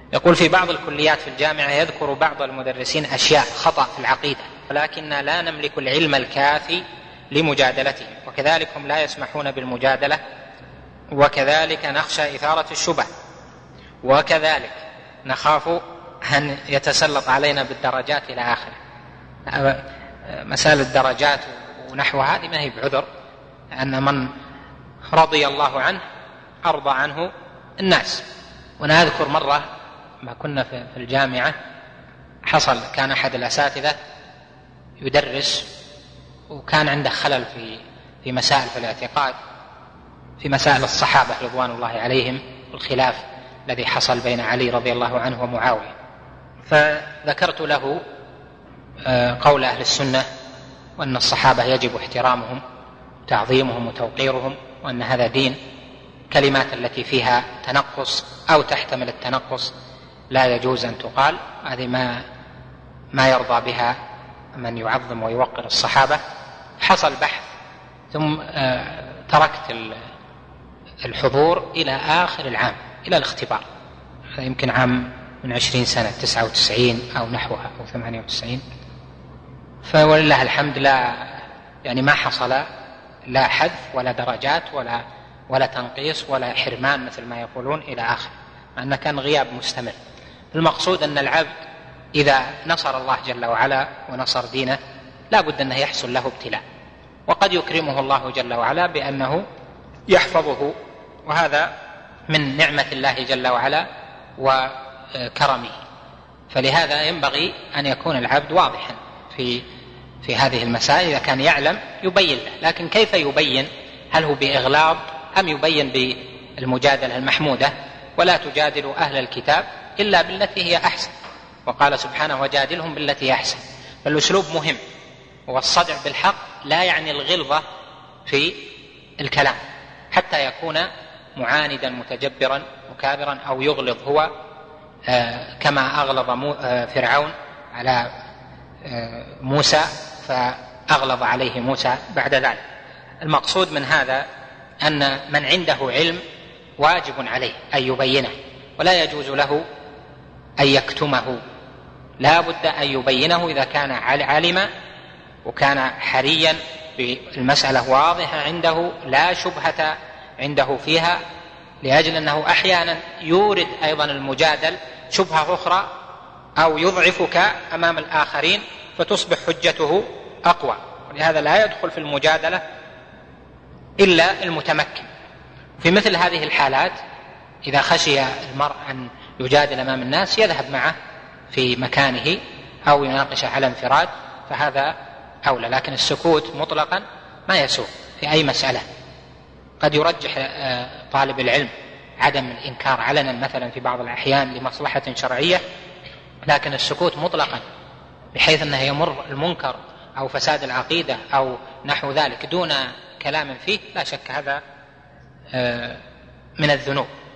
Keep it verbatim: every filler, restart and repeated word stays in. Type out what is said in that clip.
يقول: في بعض الكليات في الجامعة يذكر بعض المدرسين أشياء خطأ في العقيدة، ولكننا لا نملك العلم الكافي لمجادلتهم، وكذلك هم لا يسمحون بالمجادلة، وكذلك نخشى إثارة الشبه، وكذلك نخاف أن يتسلط علينا بالدرجات إلى آخره. مسألة الدرجات ونحو هذه ما هي بعذر، أن من رضي الله عنه أرضى عنه الناس. وأنا أذكر مرة ما كنا في الجامعة حصل، كان أحد الأساتذة يدرس وكان عنده خلل في في مسائل في الاعتقاد، في مسائل الصحابة رضوان الله عليهم والخلاف الذي حصل بين علي رضي الله عنه ومعاوية. فذكرت له قول أهل السنة وأن الصحابة يجب احترامهم وتعظيمهم وتوقيرهم، وأن هذا دين. كلمات التي فيها تنقص أو تحتمل التنقص لا يجوز أن تقال، هذه ما ما يرضى بها من يعظم ويوقر الصحابة. حصل بحث، ثم تركت الحضور إلى آخر العام، إلى الاختبار. يمكن عام من عشرين سنة، تسعة وتسعين أو نحوها أو ثمانية وتسعين. فولله الحمد لا يعني ما حصل لا حذف ولا درجات ولا ولا تنقيص ولا حرمان مثل ما يقولون إلى آخر، مع أنه كان غياب مستمر. المقصود أن العبد إذا نصر الله جل وعلا ونصر دينه لا بد أنه يحصل له ابتلاء، وقد يكرمه الله جل وعلا بأنه يحفظه، وهذا من نعمة الله جل وعلا وكرمه. فلهذا ينبغي أن يكون العبد واضحا في في هذه المسائل. إذا كان يعلم يبين له، لكن كيف يبين؟ هل هو بإغلاظ أم يبين بالمجادلة المحمودة؟ ولا تجادلوا أهل الكتاب إلا بالتي هي أحسن، وقال سبحانه: وجادلهم بالتي هي أحسن. فالأسلوب مهم، والصدع بالحق لا يعني الغلظة في الكلام حتى يكون معاندا متجبرا مكابرا، أو يغلظ هو كما أغلظ فرعون على موسى فأغلظ عليه موسى بعد ذلك. المقصود من هذا أن من عنده علم واجب عليه أن يبينه، ولا يجوز له أن يكتمه، لا بد أن يبينه إذا كان علم وكان حريا بالمسألة واضحة عنده لا شبهة عنده فيها، لأجل أنه أحيانا يورد أيضا المجادل شبهة أخرى أو يضعفك أمام الآخرين فتصبح حجته أقوى. ولهذا لا يدخل في المجادلة إلا المتمكن. في مثل هذه الحالات إذا خشي المرء أن يجادل أمام الناس يذهب معه في مكانه أو يناقشه على انفراد، فهذا أولى. لكن السكوت مطلقا ما يسوء في أي مسألة. قد يرجح طالب العلم عدم الإنكار علنا مثلا في بعض الأحيان لمصلحة شرعية، لكن السكوت مطلقا بحيث أنه يمر المنكر أو فساد العقيدة أو نحو ذلك دون كلام فيه، لا شك هذا من الذنوب.